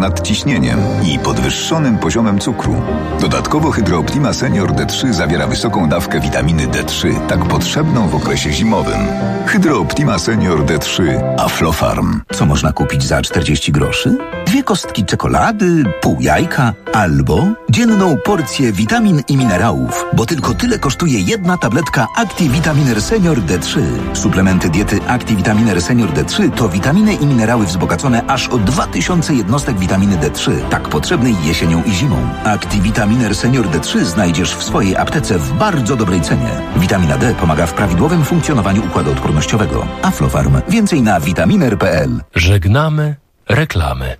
nadciśnieniem i podwyższonym poziomem cukru. Dodatkowo Hydro Optima Senior D3 zawiera wysoką dawkę witaminy D3, tak potrzebną w okresie zimowym. Hydro Optima Senior D3 Aflofarm. Co można kupić za 40 groszy? 2 kostki czekolady, pół jajka albo dzienną porcję witamin i minerałów, bo tylko tyle kosztuje jedna tabletka ActiVitaminer Senior D3. Suplementy diety ActiVitaminer Senior D3 to witaminy i minerały wzbogacone aż o 2000 jednostek witaminy D3, tak potrzebnej jesienią i zimą. ActiVitaminer Senior D3 znajdziesz w swojej aptece w bardzo dobrej cenie. Witamina D pomaga w prawidłowym funkcjonowaniu układu odpornościowego. Aflofarm. Więcej na vitaminer.pl. Żegnamy reklamy.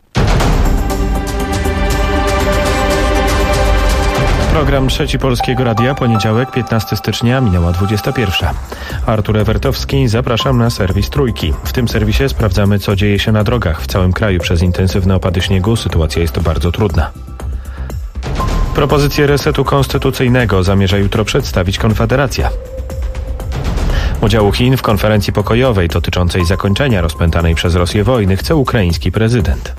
Program Trzeci Polskiego Radia, poniedziałek, 15 stycznia, minęła 21. Artur Ewertowski, zapraszam na serwis Trójki. W tym serwisie sprawdzamy, co dzieje się na drogach. W całym kraju przez intensywne opady śniegu sytuacja jest bardzo trudna. Propozycję resetu konstytucyjnego zamierza jutro przedstawić Konfederacja. Udziału Chin w konferencji pokojowej dotyczącej zakończenia rozpętanej przez Rosję wojny chce ukraiński prezydent.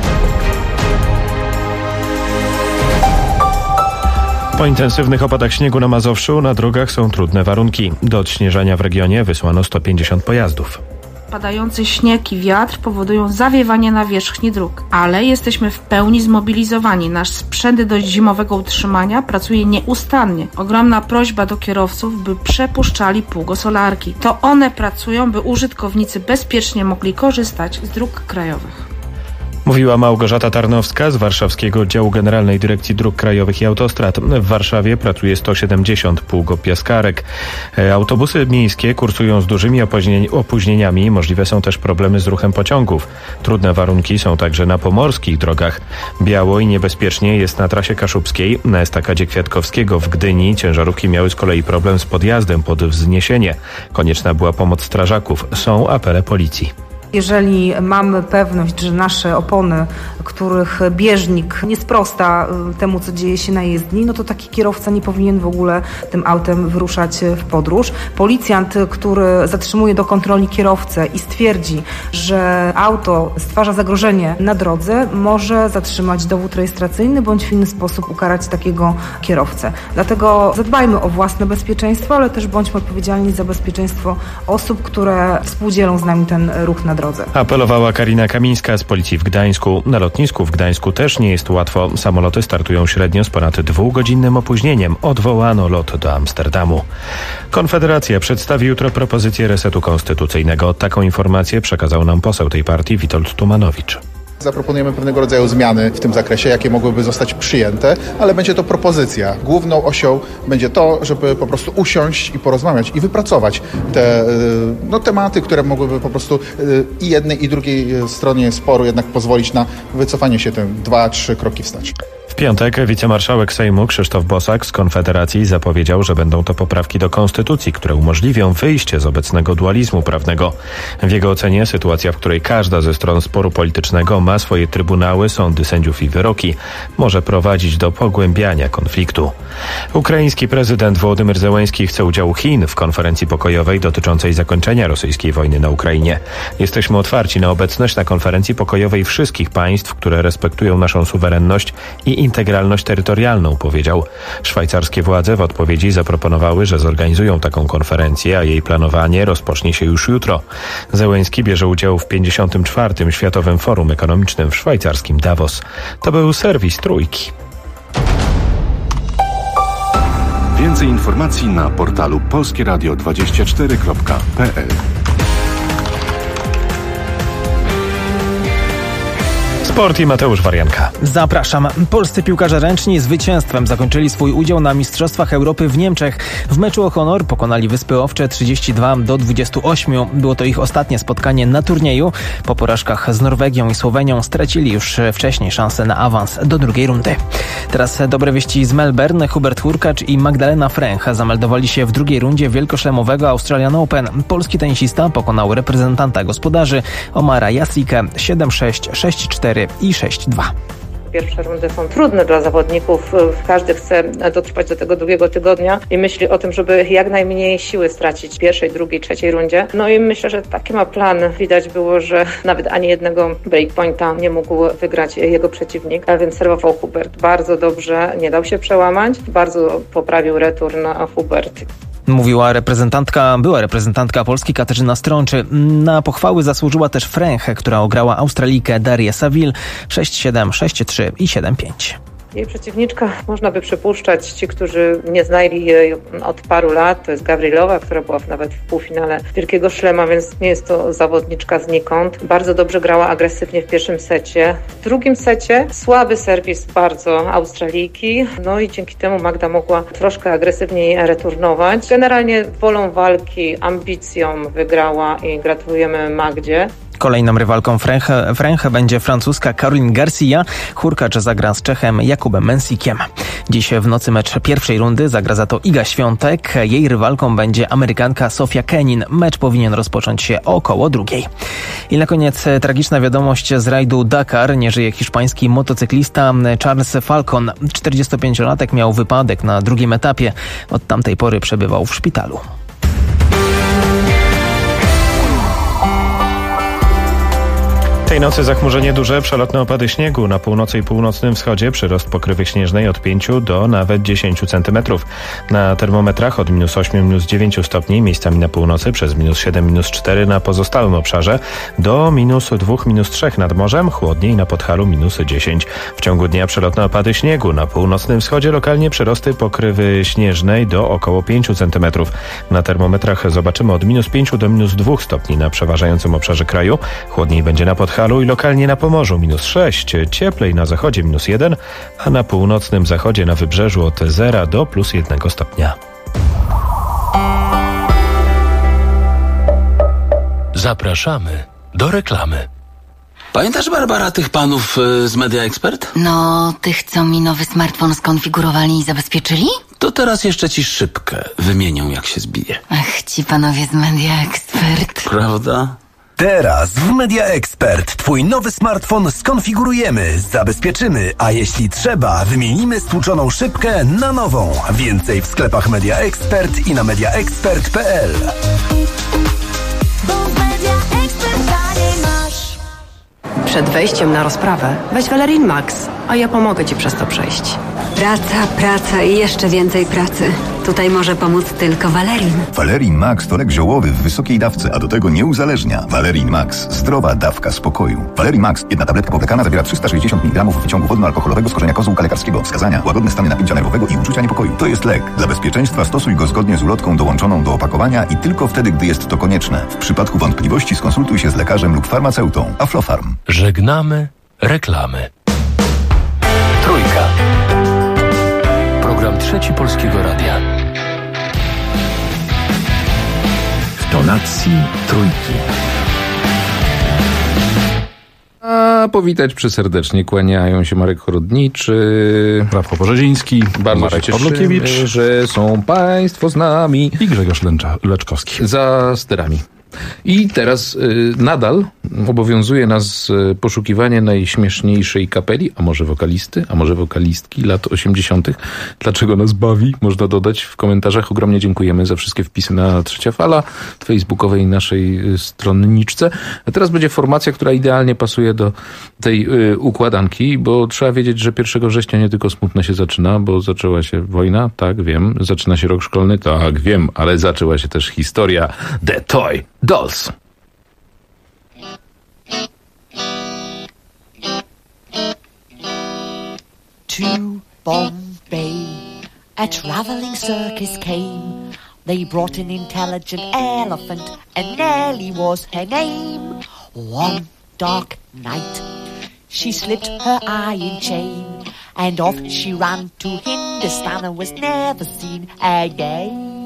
Po intensywnych opadach śniegu na Mazowszu na drogach są trudne warunki. Do odśnieżania w regionie wysłano 150 pojazdów. Padający śnieg i wiatr powodują zawiewanie nawierzchni dróg, ale jesteśmy w pełni zmobilizowani. Nasz sprzęt do zimowego utrzymania pracuje nieustannie. Ogromna prośba do kierowców, by przepuszczali pługosolarki. To one pracują, by użytkownicy bezpiecznie mogli korzystać z dróg krajowych. Mówiła Małgorzata Tarnowska z Warszawskiego Oddziału Generalnej Dyrekcji Dróg Krajowych i Autostrad. W Warszawie pracuje 170 pługopiaskarek. Autobusy miejskie kursują z dużymi opóźnieniami. Możliwe są też problemy z ruchem pociągów. Trudne warunki są także na pomorskich drogach. Biało i niebezpiecznie jest na trasie kaszubskiej. Na estakadzie Kwiatkowskiego w Gdyni ciężarówki miały z kolei problem z podjazdem pod wzniesienie. Konieczna była pomoc strażaków. Są apele policji. Jeżeli mamy pewność, że nasze opony, których bieżnik nie sprosta temu, co dzieje się na jezdni, no to taki kierowca nie powinien w ogóle tym autem wyruszać w podróż. Policjant, który zatrzymuje do kontroli kierowcę i stwierdzi, że auto stwarza zagrożenie na drodze, może zatrzymać dowód rejestracyjny bądź w inny sposób ukarać takiego kierowcę. Dlatego zadbajmy o własne bezpieczeństwo, ale też bądźmy odpowiedzialni za bezpieczeństwo osób, które współdzielą z nami ten ruch na drodze. Apelowała Karina Kamińska z Policji w Gdańsku. Na lotnisku w Gdańsku też nie jest łatwo. Samoloty startują średnio z ponad 2-godzinnym opóźnieniem. Odwołano lot do Amsterdamu. Konfederacja przedstawi jutro propozycję resetu konstytucyjnego. Taką informację przekazał nam poseł tej partii Witold Tumanowicz. Zaproponujemy pewnego rodzaju zmiany w tym zakresie, jakie mogłyby zostać przyjęte, ale będzie to propozycja. Główną osią będzie to, żeby po prostu usiąść i porozmawiać i wypracować te tematy, które mogłyby po prostu i jednej i drugiej stronie sporu jednak pozwolić na wycofanie się 2-3 kroki wstecz. W piątek wicemarszałek Sejmu Krzysztof Bosak z Konfederacji zapowiedział, że będą to poprawki do konstytucji, które umożliwią wyjście z obecnego dualizmu prawnego. W jego ocenie sytuacja, w której każda ze stron sporu politycznego ma swoje trybunały, sądy sędziów i wyroki, może prowadzić do pogłębiania konfliktu. Ukraiński prezydent Wołodymyr Zełenski chce udziału Chin w konferencji pokojowej dotyczącej zakończenia rosyjskiej wojny na Ukrainie. Jesteśmy otwarci na obecność na konferencji pokojowej wszystkich państw, które respektują naszą suwerenność i integralność terytorialną, powiedział. Szwajcarskie władze w odpowiedzi zaproponowały, że zorganizują taką konferencję, a jej planowanie rozpocznie się już jutro. Zełenski bierze udział w 54. Światowym Forum Ekonomicznym w szwajcarskim Davos. To był serwis Trójki. Więcej informacji na portalu polskieradio24.pl. Sport i Mateusz Warianka. Zapraszam. Polscy piłkarze ręczni zwycięstwem zakończyli swój udział na Mistrzostwach Europy w Niemczech. W meczu o honor pokonali Wyspy Owcze 32-28. Było to ich ostatnie spotkanie na turnieju. Po porażkach z Norwegią i Słowenią stracili już wcześniej szansę na awans do drugiej rundy. Teraz dobre wieści z Melbourne. Hubert Hurkacz i Magdalena Fręch zameldowali się w drugiej rundzie wielkoszlemowego Australian Open. Polski tenisista pokonał reprezentanta gospodarzy Omara Jasika 7-6, 6-4 i 6-2. pierwsze rundy są trudne dla zawodników. Każdy chce dotrwać do tego drugiego tygodnia i myśli o tym, żeby jak najmniej siły stracić w pierwszej, drugiej, trzeciej rundzie. No i myślę, że taki ma plan. Widać było, że nawet ani jednego breakpointa nie mógł wygrać jego przeciwnik, a więc serwował Hubert bardzo dobrze, nie dał się przełamać. Bardzo poprawił retur na Hubert. Mówiła była reprezentantka Polski Katarzyna Strączy. Na pochwały zasłużyła też Fręch, która ograła Australijkę Darię Saville 6-7, 6-3 i 7-5. Jej przeciwniczka, można by przypuszczać, ci, którzy nie znali jej od paru lat, to jest Gawrilowa, która była nawet w półfinale Wielkiego Szlema, więc nie jest to zawodniczka znikąd. Bardzo dobrze grała agresywnie w pierwszym secie. W drugim secie słaby serwis bardzo Australijki, no i dzięki temu Magda mogła troszkę agresywniej returnować. Generalnie wolą walki, ambicją wygrała i gratulujemy Magdzie. Kolejną rywalką Fręch będzie francuska Caroline Garcia. Hurkacz zagra z Czechem Jakubem Mensikiem. Dziś w nocy mecz pierwszej rundy zagra za to Iga Świątek. Jej rywalką będzie Amerykanka Sofia Kenin. Mecz powinien rozpocząć się około 2:00. I na koniec tragiczna wiadomość z rajdu Dakar. Nie żyje hiszpański motocyklista Charles Falcon. 45-latek miał wypadek na drugim etapie. Od tamtej pory przebywał w szpitalu. Tej nocy zachmurzenie duże, przelotne opady śniegu. Na północy i północnym wschodzie przyrost pokrywy śnieżnej od 5 do nawet 10 cm. Na termometrach od -8, -9 stopni, miejscami na północy przez -7, -4 na pozostałym obszarze do -2, -3 nad morzem, chłodniej na Podhalu -10. W ciągu dnia przelotne opady śniegu. Na północnym wschodzie lokalnie przyrosty pokrywy śnieżnej do około 5 cm. Na termometrach zobaczymy od -5 do -2 stopni na przeważającym obszarze kraju. Chłodniej będzie na Podhalu i lokalnie na Pomorzu -6, cieplej na zachodzie -1, a na północnym zachodzie na wybrzeżu od 0 do +1 stopnia. Zapraszamy do reklamy. Pamiętasz, Barbara, tych panów z Media Expert? No, tych, co mi nowy smartfon skonfigurowali i zabezpieczyli? To teraz jeszcze ci szybkę wymienią, jak się zbije. Ach, ci panowie z Media Expert. Prawda? Teraz w Media Expert twój nowy smartfon skonfigurujemy, zabezpieczymy, a jeśli trzeba, wymienimy stłuczoną szybkę na nową. Więcej w sklepach Media Expert i na mediaexpert.pl. Przed wejściem na rozprawę weź Valerin Max, a ja pomogę ci przez to przejść. Praca i jeszcze więcej pracy. Tutaj może pomóc tylko Valerin. Valerin Max to lek ziołowy w wysokiej dawce, a do tego nie uzależnia. Valerin Max. Zdrowa dawka spokoju. Valerin Max. Jedna tabletka powlekana zawiera 360 mg wyciągu wodno-alkoholowego z korzenia kozłka lekarskiego. Wskazania: łagodne stany napięcia nerwowego i uczucia niepokoju. To jest lek. Dla bezpieczeństwa stosuj go zgodnie z ulotką dołączoną do opakowania i tylko wtedy, gdy jest to konieczne. W przypadku wątpliwości skonsultuj się z lekarzem lub farmaceutą. Aflofarm. Żegnamy reklamy. Trójka. Program Trzeci Polskiego Radia. W tonacji trójki. A powitać przyserdecznie kłaniają się Marek Chorodniczy, Rafał Porzeziński, Marek Pawlukiewicz, że są Państwo z nami i Grzegorz Leczkowski za sterami. I teraz nadal obowiązuje nas poszukiwanie najśmieszniejszej kapeli, a może wokalisty, a może wokalistki lat 80. Dlaczego nas bawi? Można dodać w komentarzach. Ogromnie dziękujemy za wszystkie wpisy na Trzecia Fala facebookowej naszej stronniczce. A teraz będzie formacja, która idealnie pasuje do tej układanki, bo trzeba wiedzieć, że 1 września nie tylko smutno się zaczyna, bo zaczęła się wojna, tak, wiem. Zaczyna się rok szkolny, tak, wiem, ale zaczęła się też historia The Toy Dolls. To Bombay, a travelling circus came. They brought an intelligent elephant, and Nellie was her name. One dark night, she slipped her iron chain, and off she ran to Hindustan and was never seen again.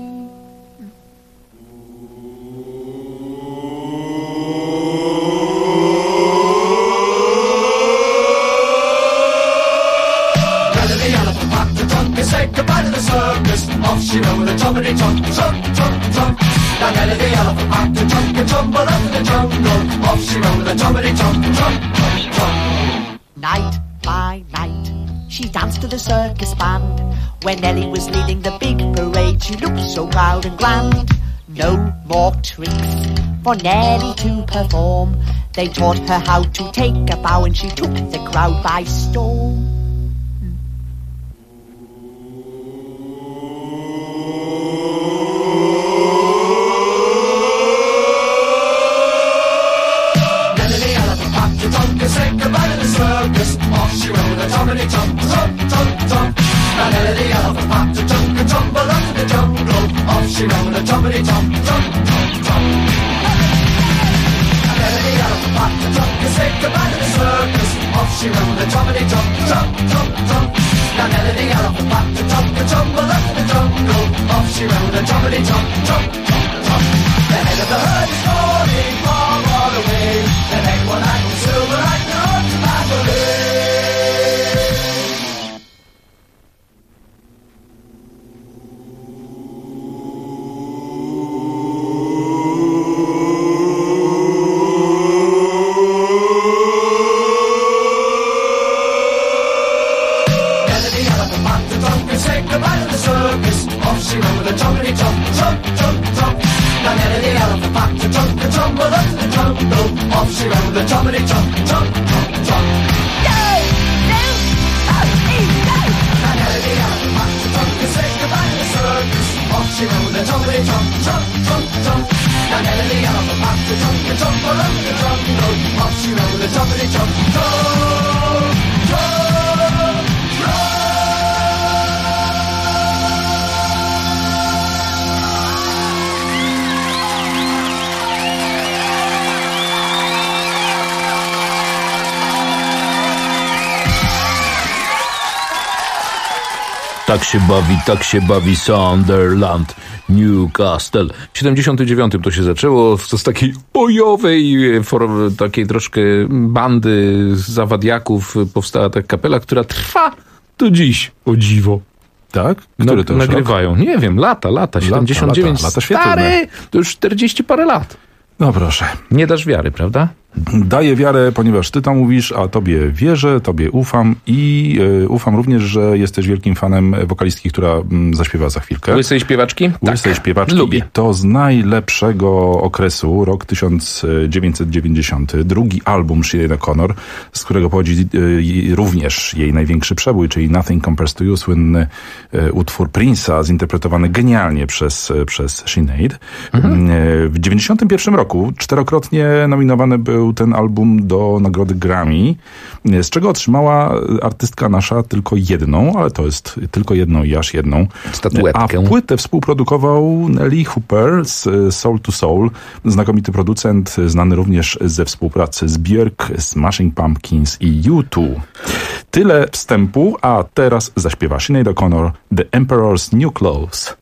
Say goodbye to the circus. Off she went with a choppity chomp, chomp, chomp, chomp. Now Nellie the elephant packed a chunk and tumble up in the jungle. Off she went with a choppity chomp, chomp, chomp, chomp. Night by night. She danced to the circus band. When Nellie was leading the big parade, she looked so proud and grand. No more tricks for Nellie to perform. They taught her how to take a bow, and she took the crowd by storm. Say goodbye to the circus. Off she rode a jumpity jump, jump, jump, jump. Now Nellie the elephant popped a jump and tumble up to the jungle. Off she rode a jumpity jump, jump, jump, jump. Now Nellie the elephant popped a jump and say goodbye to the circus. Off she rode a jumpity jump, jump, jump, jump. Now Nellie the elephant popped a jump and tumble up to the jungle. Off she rode a jumpity jump, jump, jump, jump. The head of the herd is rolling far, far away. The neck one eye was silver like the road to Mandalay. Nellie the elephant popped the trunk and said goodbye to the circus. Off she rode a jumpity jump, jump, jump, jump. Now Nellie the elephant popped the trunk and tumbled up to the jungle. Off she rode a jumpity jump, jump, jump, jump. Go! No! Oh, go! Now Nellie the elephant popped the trunk and said goodbye to the circus. Off she rode a jumpity jump, jump, jump, jump. Now Nellie the elephant popped the trunk and tumbled up to the jungle. Off she rode a jumpity jump, go! Go! Tak się bawi Sunderland, Newcastle. W 79 to się zaczęło, to z takiej bojowej, takiej troszkę bandy zawadiaków powstała ta kapela, która trwa do dziś, o dziwo. Tak? Który to nagrywają? Rok? Nie wiem, lata, 79. Lata świetlne. Stary, to już 40 parę lat. No proszę. Nie dasz wiary, prawda? Daję wiarę, ponieważ ty tam mówisz, a tobie wierzę, tobie ufam i ufam również, że jesteś wielkim fanem wokalistki, która zaśpiewa za chwilkę. Łysej śpiewaczki? Łysej śpiewaczki. Lubię. I to z najlepszego okresu, rok 1990. Drugi album Sinead O'Connor, z którego pochodzi również jej największy przebój, czyli Nothing Compares to You, słynny utwór Prince'a, zinterpretowany genialnie przez Sinead. W 91 roku 4-krotnie nominowany był ten album do nagrody Grammy, z czego otrzymała artystka nasza tylko jedną, ale to jest tylko jedną i aż jedną. Statuetkę. A płytę współprodukował Nelly Hooper z Soul to Soul, znakomity producent, znany również ze współpracy z Björk, Smashing Pumpkins i U2. Tyle wstępu, a teraz zaśpiewa Sinead O'Connor The Emperor's New Clothes.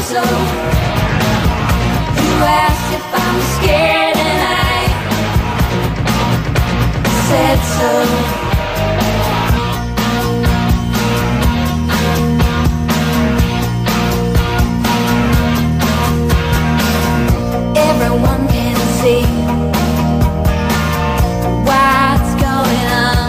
so. You asked if I'm scared and I said so. Everyone can see what's going on.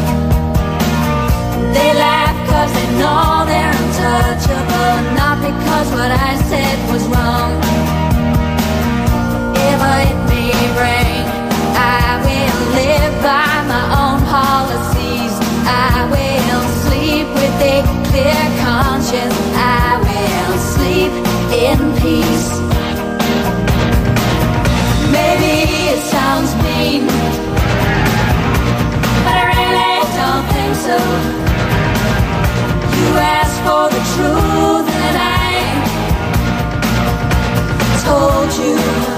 They laugh cause they know they're untouchable, not because what I said was wrong. If it may rain, I will live by my own policies. I will sleep with a clear conscience. I will sleep in peace. Maybe it sounds mean, but I really don't think so. You asked for the truth and I told you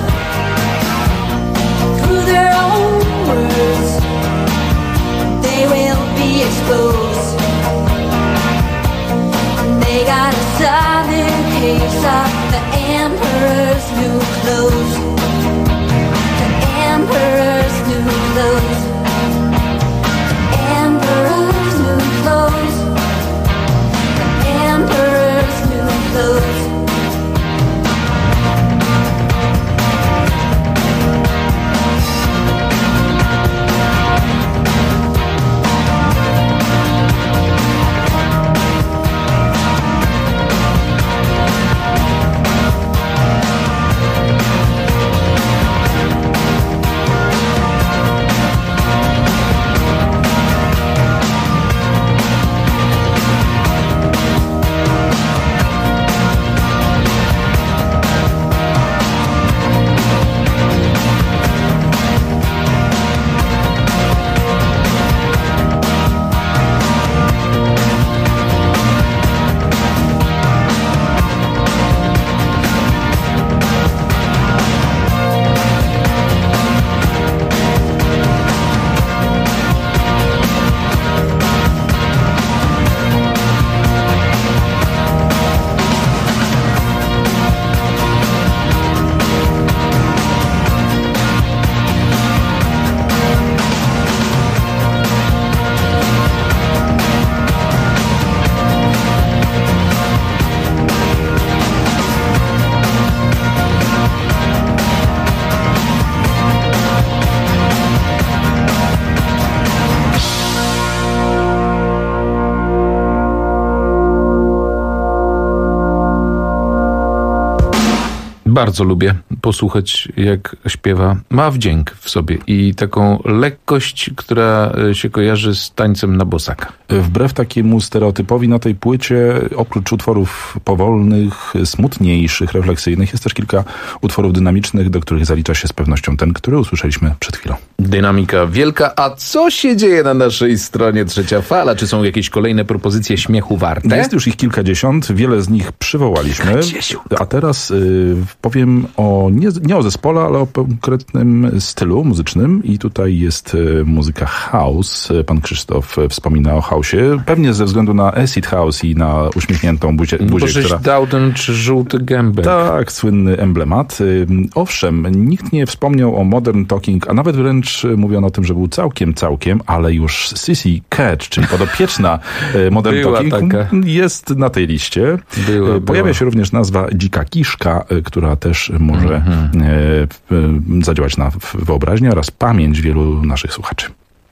through their own words they will be exposed. They got a southern case of the emperor's new clothes. Emperor's new clothes. Emperor's new clothes. Emperor's new clothes. Bardzo lubię posłuchać, jak śpiewa. Ma wdzięk w sobie i taką lekkość, która się kojarzy z tańcem na bosaka. Wbrew takiemu stereotypowi na tej płycie, oprócz utworów powolnych, smutniejszych, refleksyjnych, jest też kilka utworów dynamicznych, do których zalicza się z pewnością ten, który usłyszeliśmy przed chwilą. Dynamika wielka. A co się dzieje na naszej stronie Trzecia Fala? Czy są jakieś kolejne propozycje śmiechu warte? Jest już ich kilkadziesiąt, wiele z nich przywołaliśmy. A teraz powiem nie o zespole, ale o konkretnym stylu muzycznym. I tutaj jest muzyka house. Pan Krzysztof wspomina o house'ie. Pewnie ze względu na acid house i na uśmiechniętą buzię, która... dał ten żółty gębek. Tak, słynny emblemat. Owszem, nikt nie wspomniał o Modern Talking, a nawet wręcz mówiono o tym, że był całkiem, ale już Sissy Catch, czyli podopieczna Modern Talking, jest na tej liście. Pojawia się również nazwa Dzika Kiszka, która też może zadziałać na wyobraźnię oraz pamięć wielu naszych słuchaczy.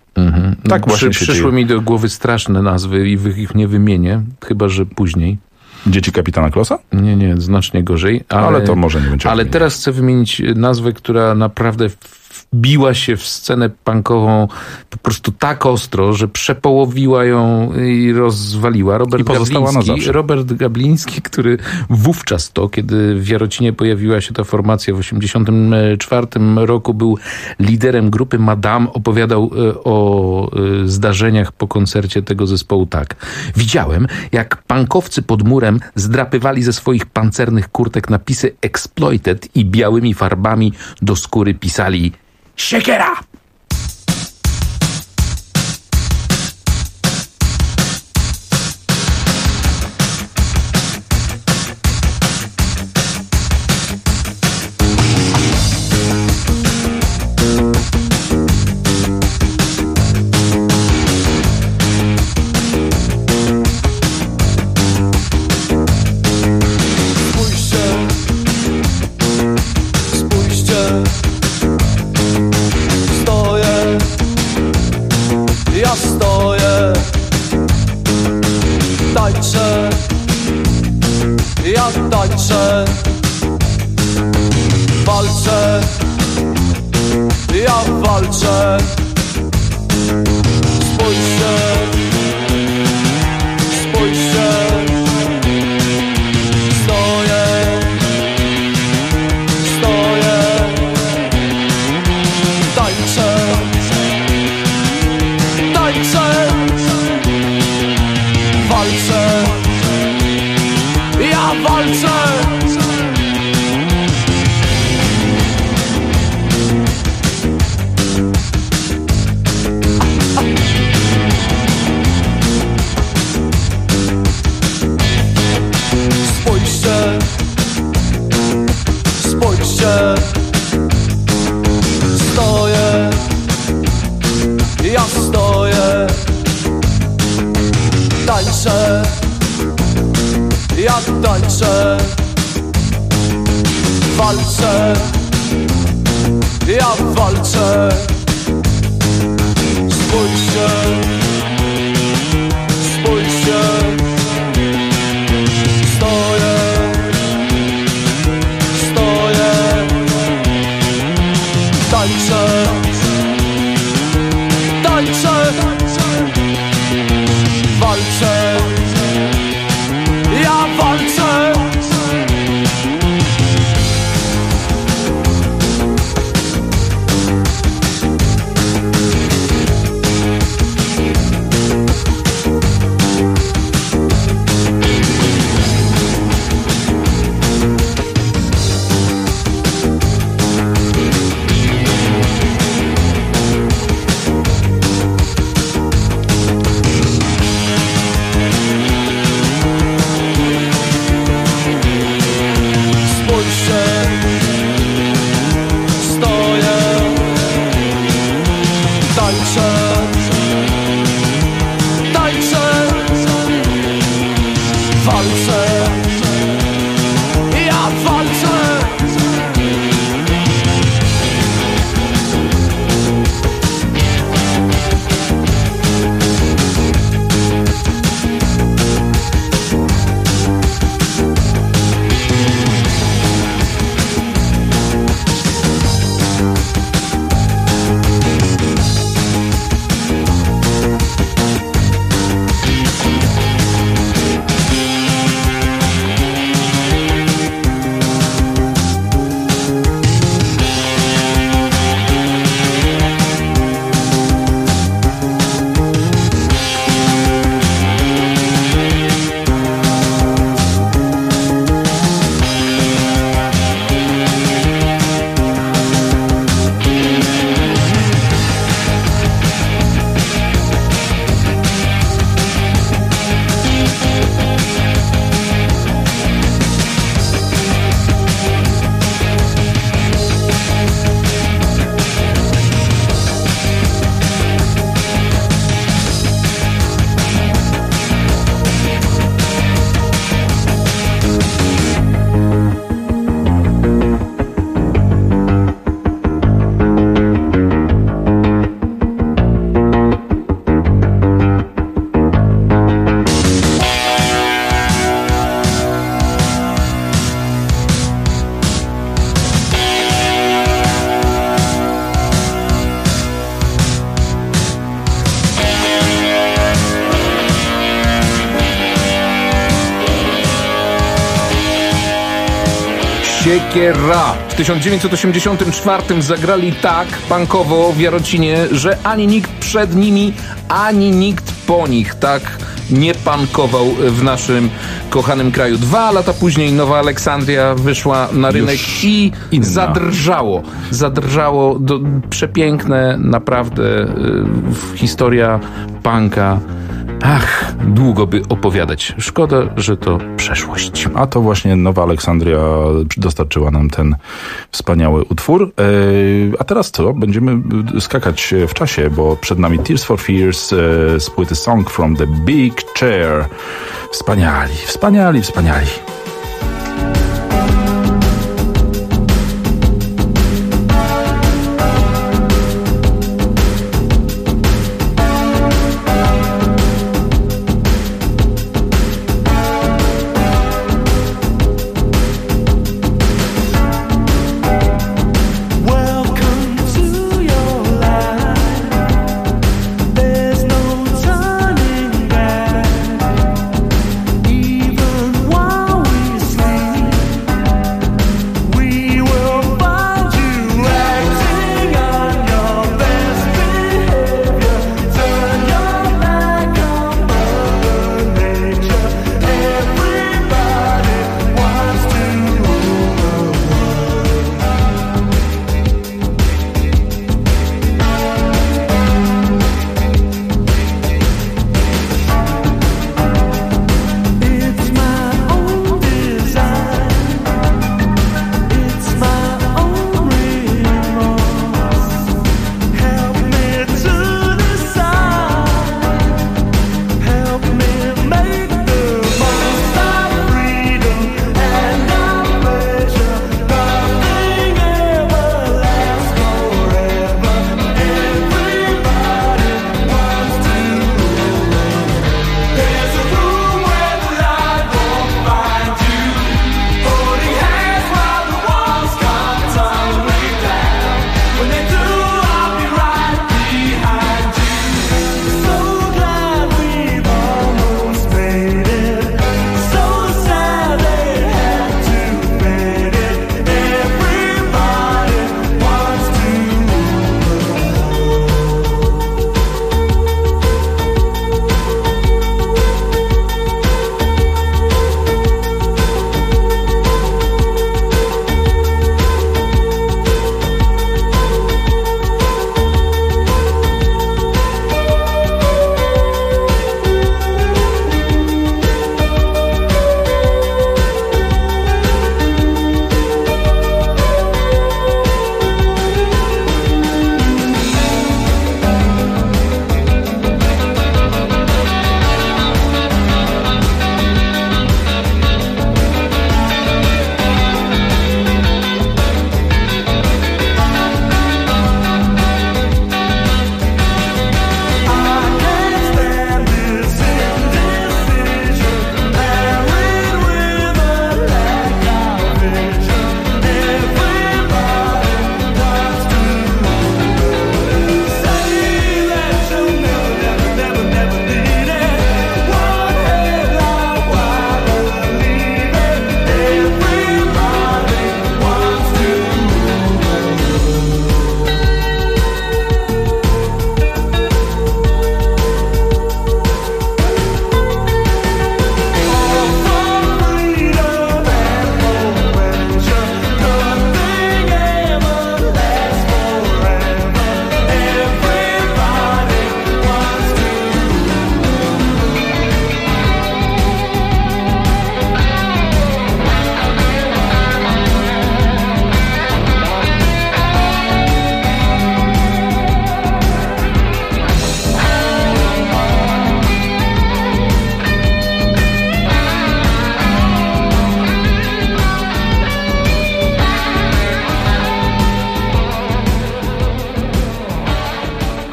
Tak właśnie przyszły mi do głowy straszne nazwy i ich nie wymienię, chyba że później. Dzieci kapitana Klossa? Nie, znacznie gorzej. Ale to może nie będzie. Ale teraz chcę wymienić nazwę, która naprawdę wbiła się w scenę punkową po prostu tak ostro, że przepołowiła ją i rozwaliła. Robert Gabliński, który wówczas kiedy w Jarocinie pojawiła się ta formacja w 1984 roku, był liderem grupy Madame, opowiadał o zdarzeniach po koncercie tego zespołu tak. Widziałem, jak punkowcy pod murem zdrapywali ze swoich pancernych kurtek napisy Exploited i białymi farbami do skóry pisali Siekiera! tańczę, ja tańczę. Walczę, ja walczę. Spójrzcie, spójrzcie. Stoję, stoję. Tańczę, tańczę. Walczę, ja walczę. Spójrzcie, spójrzcie. Stoję, ja stoję. Tańczę, ja tańczę. Walczę, ja walczę. Spójrzcie, spójrzcie. Stoję, stoję. Tańczę, tańczę. Walczę, ja walczę. Siekiera. W 1984 zagrali tak punkowo w Jarocinie, że ani nikt przed nimi, ani nikt po nich tak nie punkował w naszym kochanym kraju. 2 lata później Nowa Aleksandria wyszła na rynek i zadrżało. Zadrżało. Przepiękne, naprawdę historia punka. Ach, długo by opowiadać. Szkoda, że to przeszłość. A to właśnie Nowa Aleksandria dostarczyła nam ten wspaniały utwór. A teraz co? Będziemy skakać w czasie, bo przed nami Tears for Fears z płyty Song from the Big Chair. Wspaniali, wspaniali, wspaniali.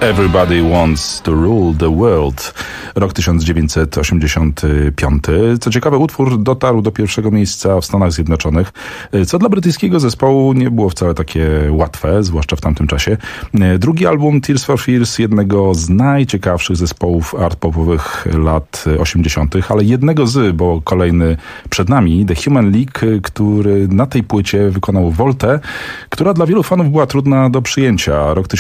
Everybody Wants to Rule the World. Rok 1985. Co ciekawe, utwór dotarł do pierwszego miejsca w Stanach Zjednoczonych, co dla brytyjskiego zespołu nie było wcale takie łatwe, zwłaszcza w tamtym czasie. Drugi album Tears for Fears, jednego z najciekawszych zespołów art-popowych lat 80., ale jednego bo kolejny przed nami, The Human League, który na tej płycie wykonał woltę, która dla wielu fanów była trudna do przyjęcia. Rok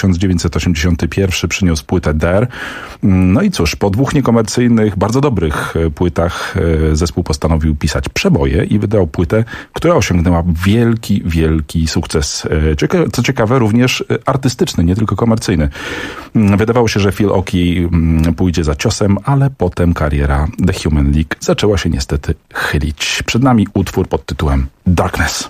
1981 przyniósł płytę There. No i cóż, po dwóch niekomercyjnych, bardzo dobrych płytach zespół postanowił pisać przeboje i wydał płytę, która osiągnęła wielki, wielki sukces. Co ciekawe, również artystyczny, nie tylko komercyjny. Wydawało się, że Phil Oakey pójdzie za ciosem, ale potem kariera The Human League zaczęła się niestety chylić. Przed nami utwór pod tytułem Darkness.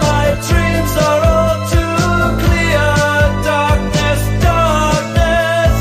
Darkness, darkness.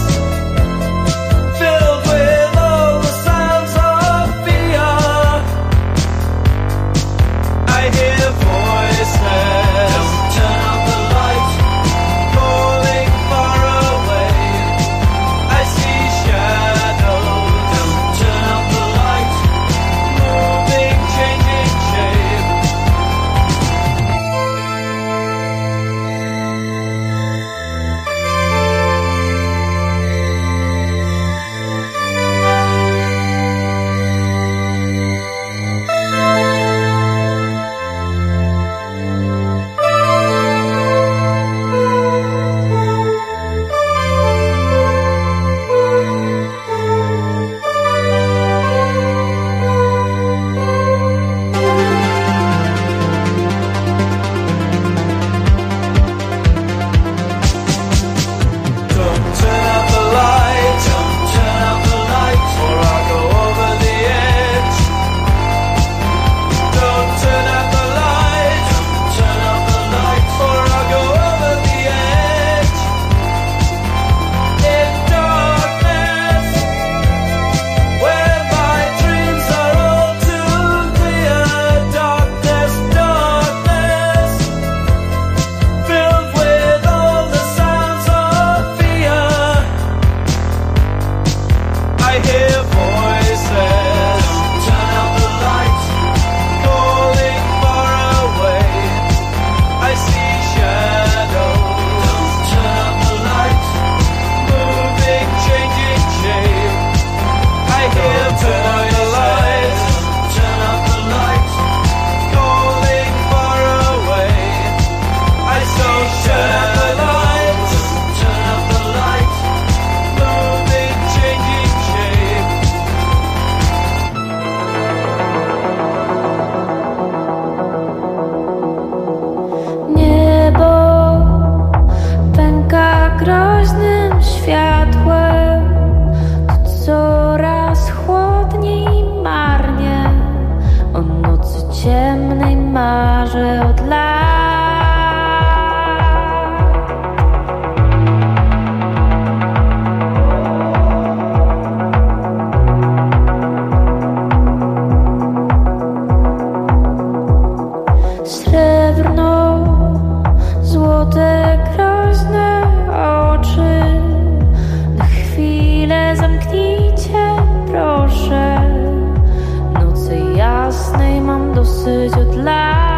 dosyć od lat.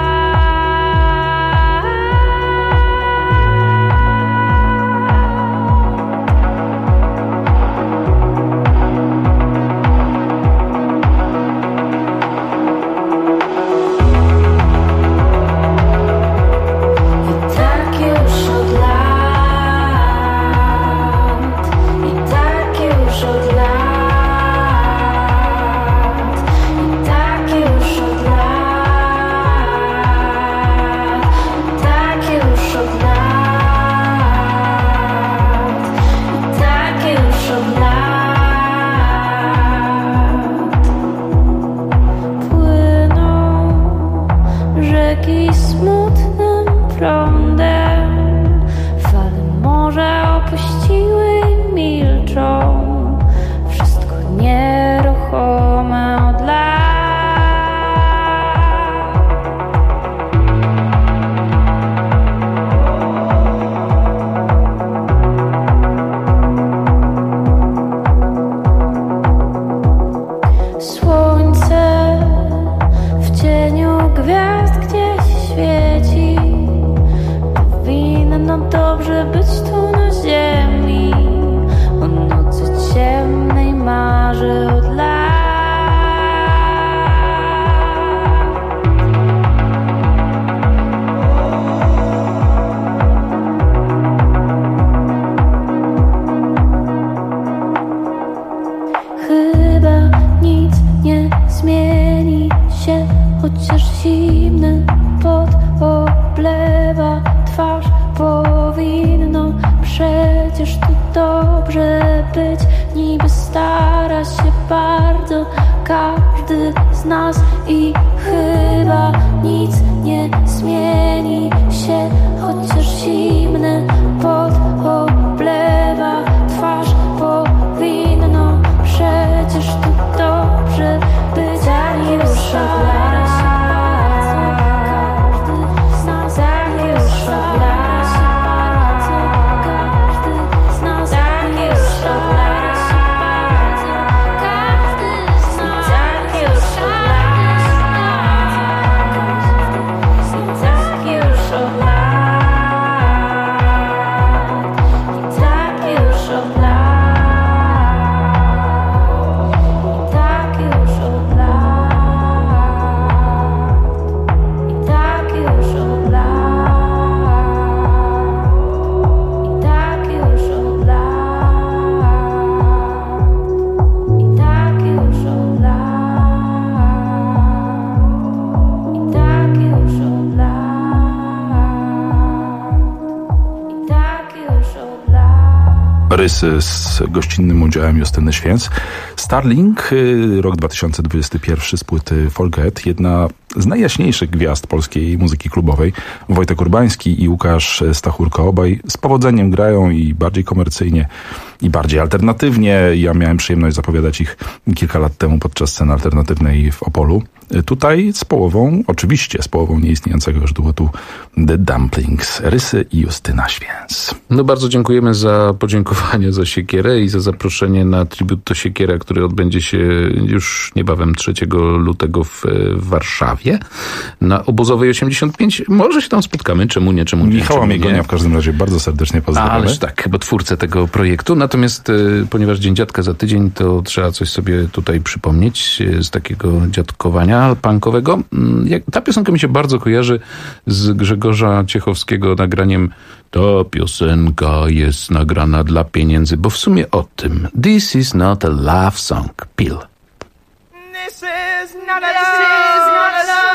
Rysy z gościnnym udziałem Justyny Święc. Starling, rok 2021 z płyty Forget, jedna z najjaśniejszych gwiazd polskiej muzyki klubowej. Wojtek Urbański i Łukasz Stachurko, obaj z powodzeniem grają i bardziej komercyjnie, i bardziej alternatywnie. Ja miałem przyjemność zapowiadać ich kilka lat temu podczas sceny alternatywnej w Opolu. Tutaj oczywiście z połową nieistniejącego już duetu The Dumplings, Rysy i Justyna Święc. No bardzo dziękujemy za podziękowanie za Siekierę i za zaproszenie na tribut do Siekiera, który odbędzie się już niebawem 3 lutego w Warszawie na Obozowej 85. Może się tam spotkamy, czemu nie, czemu nie. Michała Miegonia w każdym razie bardzo serdecznie pozdrawiamy. Ależ tak, chyba twórcę tego projektu. Natomiast ponieważ Dzień Dziadka za tydzień, to trzeba coś sobie tutaj przypomnieć z takiego dziadkowania punkowego. Ta piosenka mi się bardzo kojarzy z Grzegorza Ciechowskiego nagraniem "Ta piosenka jest nagrana dla pieniędzy", bo w sumie o tym. This is not a love song, Pill. This is not a love song.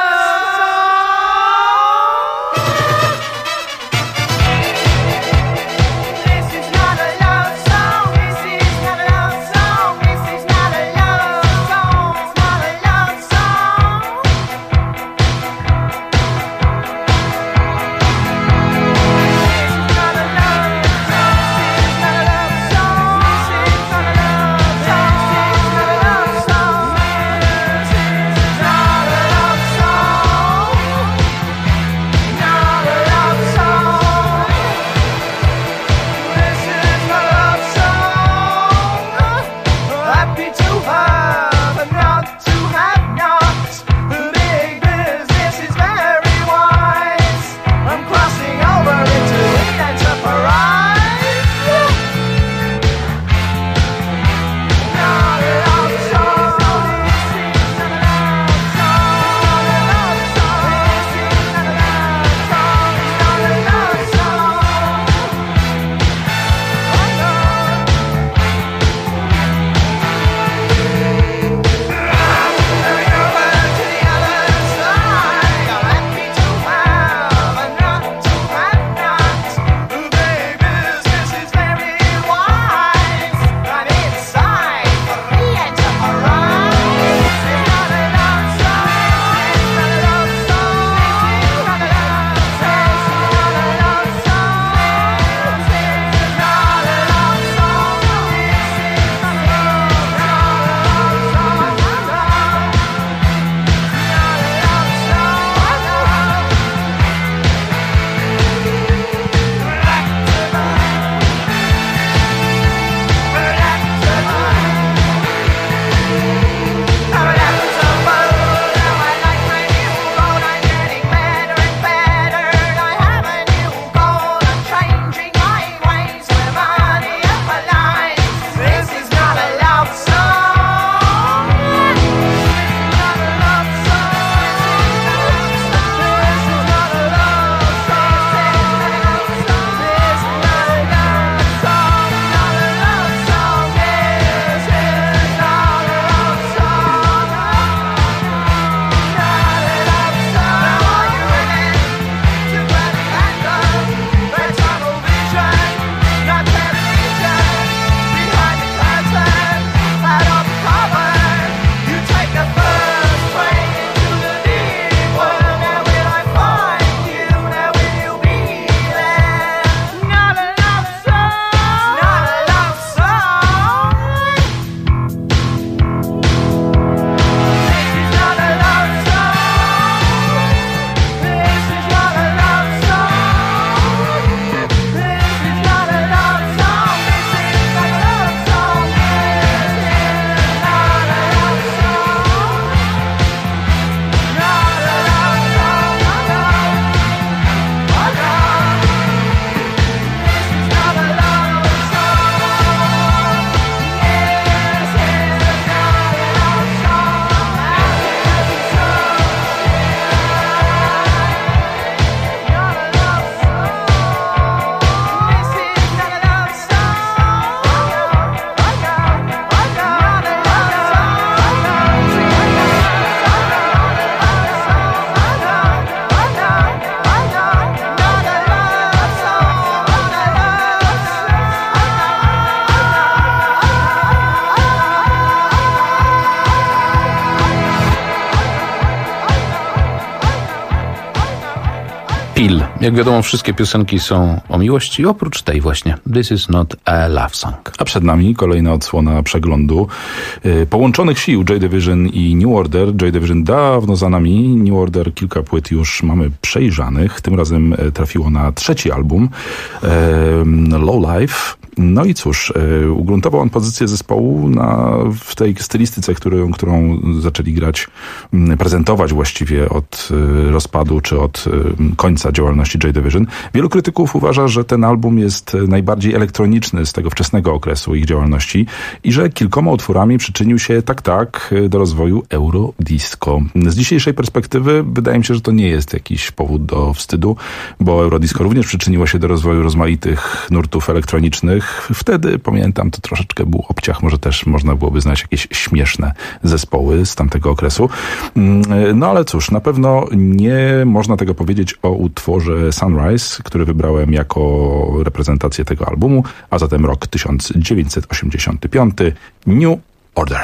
Jak wiadomo, wszystkie piosenki są o miłości, oprócz tej właśnie. This is not a love song. A przed nami kolejna odsłona przeglądu połączonych sił Joy Division i New Order. Joy Division dawno za nami. New Order kilka płyt już mamy przejrzanych. Tym razem trafiło na trzeci album Low Life. No i cóż, ugruntował on pozycję zespołu w tej stylistyce, którą zaczęli grać, prezentować właściwie od rozpadu czy od końca działalności Joy Division. Wielu krytyków uważa, że ten album jest najbardziej elektroniczny z tego wczesnego okresu ich działalności i że kilkoma utworami przyczynił się tak do rozwoju Eurodisco. Z dzisiejszej perspektywy wydaje mi się, że to nie jest jakiś powód do wstydu, bo Eurodisco również przyczyniło się do rozwoju rozmaitych nurtów elektronicznych. Wtedy, pamiętam, to troszeczkę był obciach, może też można byłoby znaleźć jakieś śmieszne zespoły z tamtego okresu. No ale cóż, na pewno nie można tego powiedzieć o utworze Sunrise, który wybrałem jako reprezentację tego albumu, a zatem rok 1985, New Order.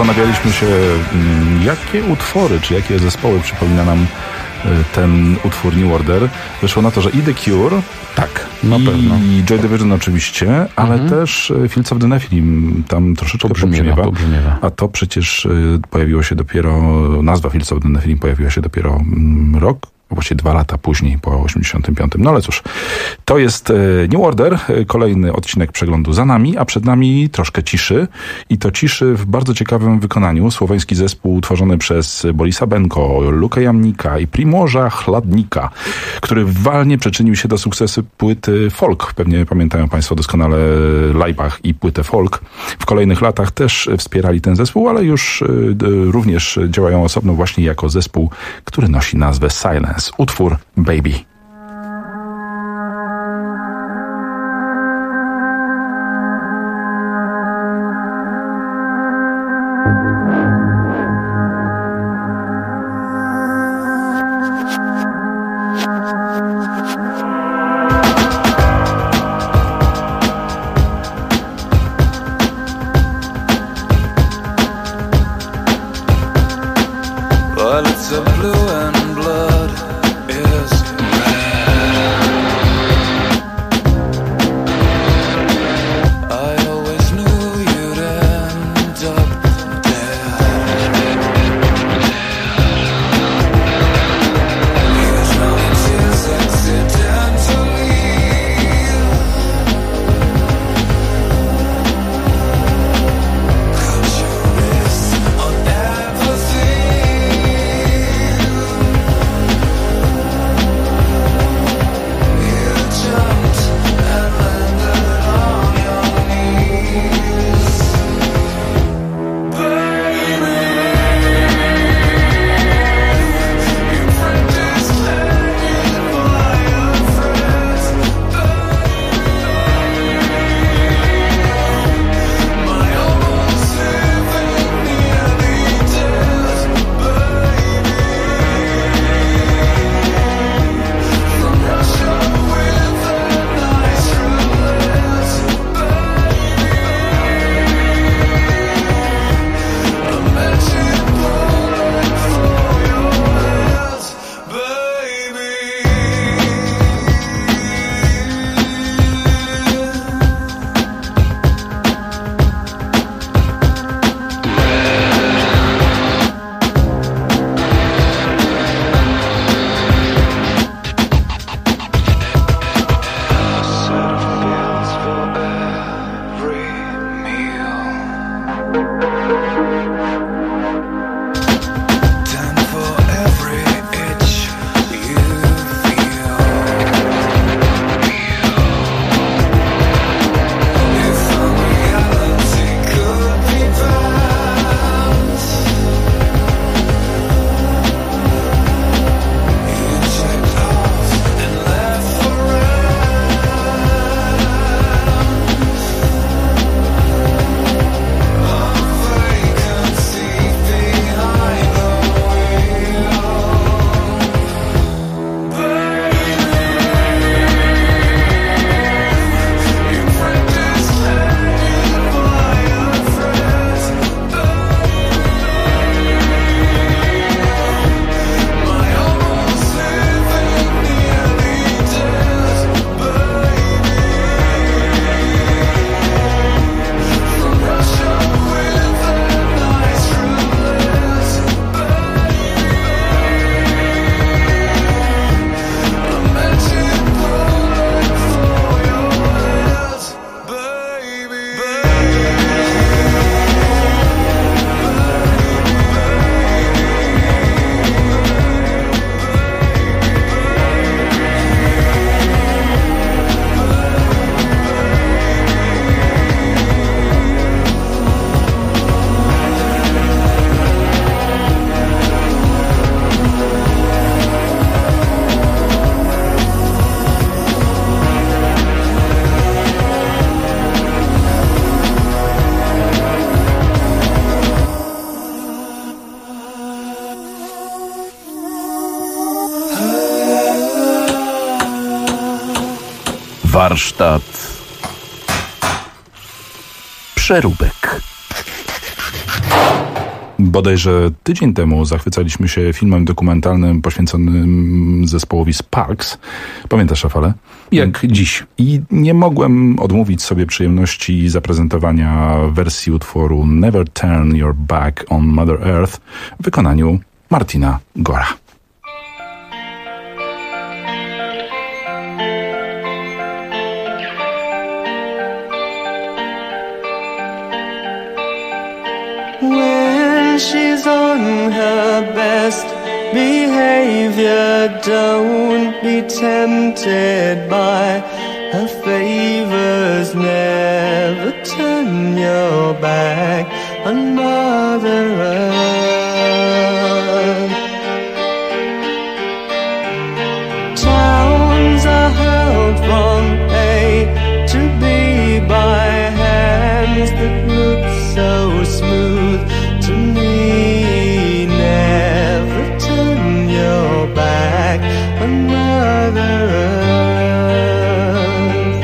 zastanawialiśmy się, jakie utwory, czy jakie zespoły przypomina nam ten utwór New Order. Wyszło na to, że i The Cure, tak, na pewno. I Joy Division oczywiście, ale też Fields of the Nephilim tam troszeczkę pobrzmiewa. A to przecież pojawiło się dopiero, nazwa Fields of the Nephilim pojawiła się dopiero rok, właściwie 2 lata później, po 85. No ale cóż, to jest New Order, kolejny odcinek przeglądu za nami, a przed nami troszkę ciszy i to ciszy w bardzo ciekawym wykonaniu. Słoweński zespół tworzony przez Borisa Benko, Lukę Jamnika i Primoża Chladnika, który walnie przyczynił się do sukcesu płyty folk. Pewnie pamiętają Państwo doskonale Laibach i płytę folk. W kolejnych latach też wspierali ten zespół, ale już również działają osobno właśnie jako zespół, który nosi nazwę Silence. Utwór Baby. Warsztat przeróbek. Bodajże tydzień temu zachwycaliśmy się filmem dokumentalnym poświęconym zespołowi Sparks. Pamiętasz, Rafale? Jak dziś. I nie mogłem odmówić sobie przyjemności zaprezentowania wersji utworu Never Turn Your Back on Mother Earth w wykonaniu Martina Gora. When she's on her best behavior, don't be tempted by her favors. Never turn your back on Mother Earth. Towns are held from A to B by hands that look so smooth to me. Never turn your back on Mother Earth.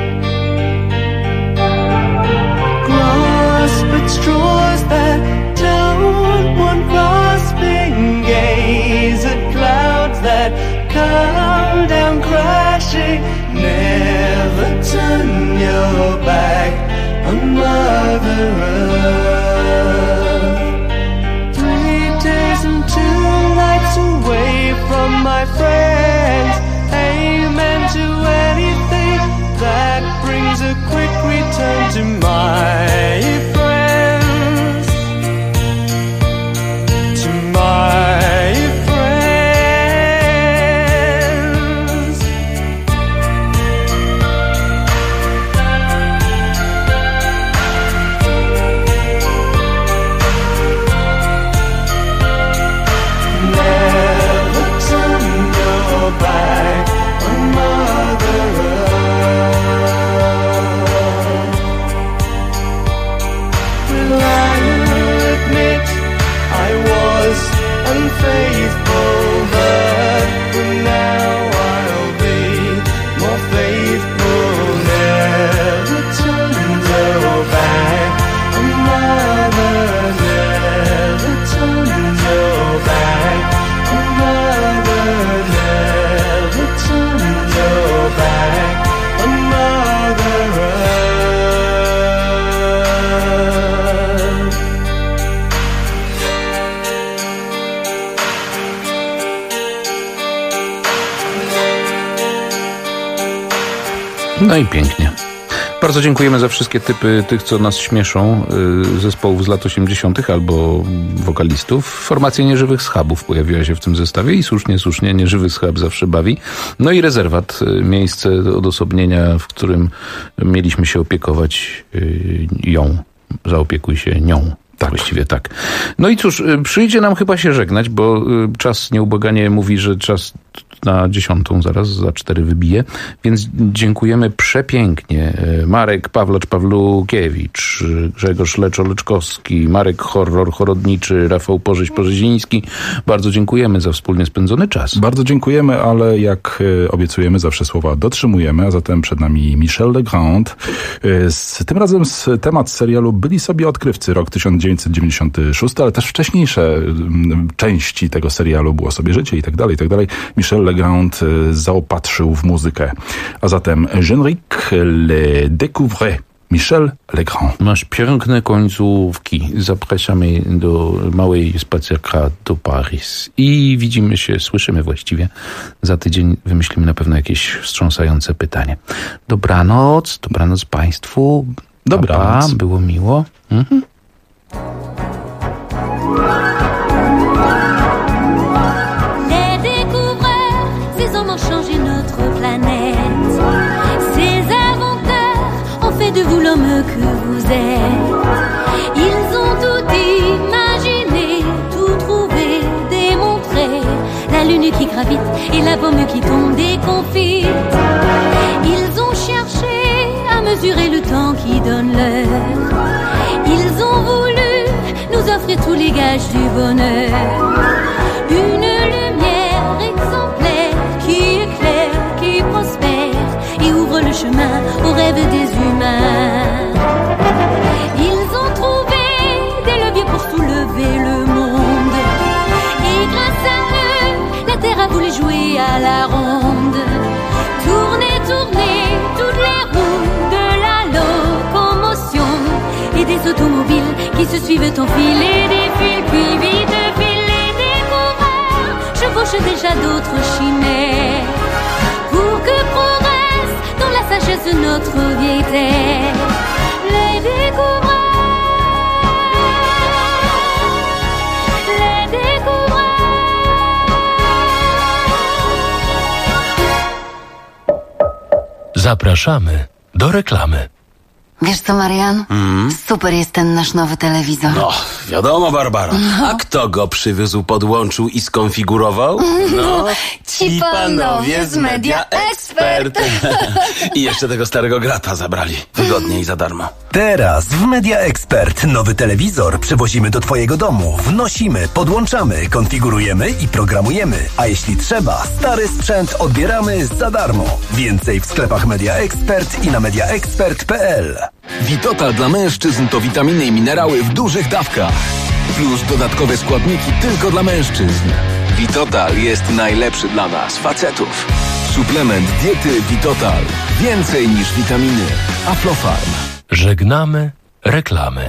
Grasp at straws that don't want grasping. Gaze at clouds that come down crashing. Never turn your back on Mother Earth. 3 days and 2 nights away from my friends. Amen to anything that brings a quick return to my friends. To my friends. Never turn your back on Mother Earth. Will I admit I was unfaithful, but now I'll be more faithful. Never turn your back on Mother. Never turn your back on Mother. Never turn your back on Mother Earth. No i pięknie. Bardzo dziękujemy za wszystkie typy tych, co nas śmieszą, zespołów z lat 80. albo wokalistów. Formacja Nieżywych Schabów pojawiła się w tym zestawie i słusznie, Nieżywy Schab zawsze bawi. No i Rezerwat, miejsce odosobnienia, w którym mieliśmy się opiekować ją. Zaopiekuj się nią. Tak. Właściwie tak. No i cóż, przyjdzie nam chyba się żegnać, bo czas nieubłaganie mówi, że czas na 10, zaraz za 4 wybije, więc dziękujemy przepięknie. Marek Pawlacz-Pawlukiewicz, Grzegorz Leczo-Leczkowski, Marek Horodniczy, Rafał Porzyś-Porzyziński. Bardzo dziękujemy za wspólnie spędzony czas. Bardzo dziękujemy, ale jak obiecujemy, zawsze słowa dotrzymujemy, a zatem przed nami Michel Legrand. Tym razem temat serialu Byli sobie odkrywcy, rok 1996, ale też wcześniejsze części tego serialu, Było sobie życie i tak dalej, i tak dalej. Michel Legrand zaopatrzył w muzykę. A zatem Genrique le découvre. Michel Legrand. Masz piękne końcówki. Zapraszamy do małej spacerka do Paris. I widzimy się, słyszymy właściwie. Za tydzień wymyślimy na pewno jakieś wstrząsające pytanie. Dobranoc Państwu. Dobranoc. Pa, było miło. De vous l'homme que vous êtes. Ils ont tout imaginé, tout trouvé, démontré. La lune qui gravite et la pomme qui tombe des confits. Ils ont cherché à mesurer le temps qui donne l'heure. Ils ont voulu nous offrir tous les gages du bonheur. Une lumière exemplaire qui éclaire, qui prospère et ouvre le chemin aux rêves des humains. Ils ont trouvé des leviers pour soulever le se suivent ton fil et défilent, puis vite filent les découverts, chevauchent déjà d'autres chimères, pour que progresse dans la sagesse de notre vieille terre. Les découverts, les découverts. Zapraszamy do reklamy. Wiesz co, Marian? Super jest ten nasz nowy telewizor. No, wiadomo, Barbara. A kto go przywiózł, podłączył i skonfigurował? No, ci panowie z Media Expert. I jeszcze tego starego grata zabrali. Wygodnie i za darmo. Teraz w Media Expert nowy telewizor przywozimy do twojego domu. Wnosimy, podłączamy, konfigurujemy i programujemy. A jeśli trzeba, stary sprzęt odbieramy za darmo. Więcej w sklepach Media Expert i na mediaexpert.pl. Vitotal dla mężczyzn to witaminy i minerały w dużych dawkach. Plus dodatkowe składniki tylko dla mężczyzn. Vitotal jest najlepszy dla nas, facetów. Suplement diety Vitotal. Więcej niż witaminy. Aflofarm. Żegnamy reklamy.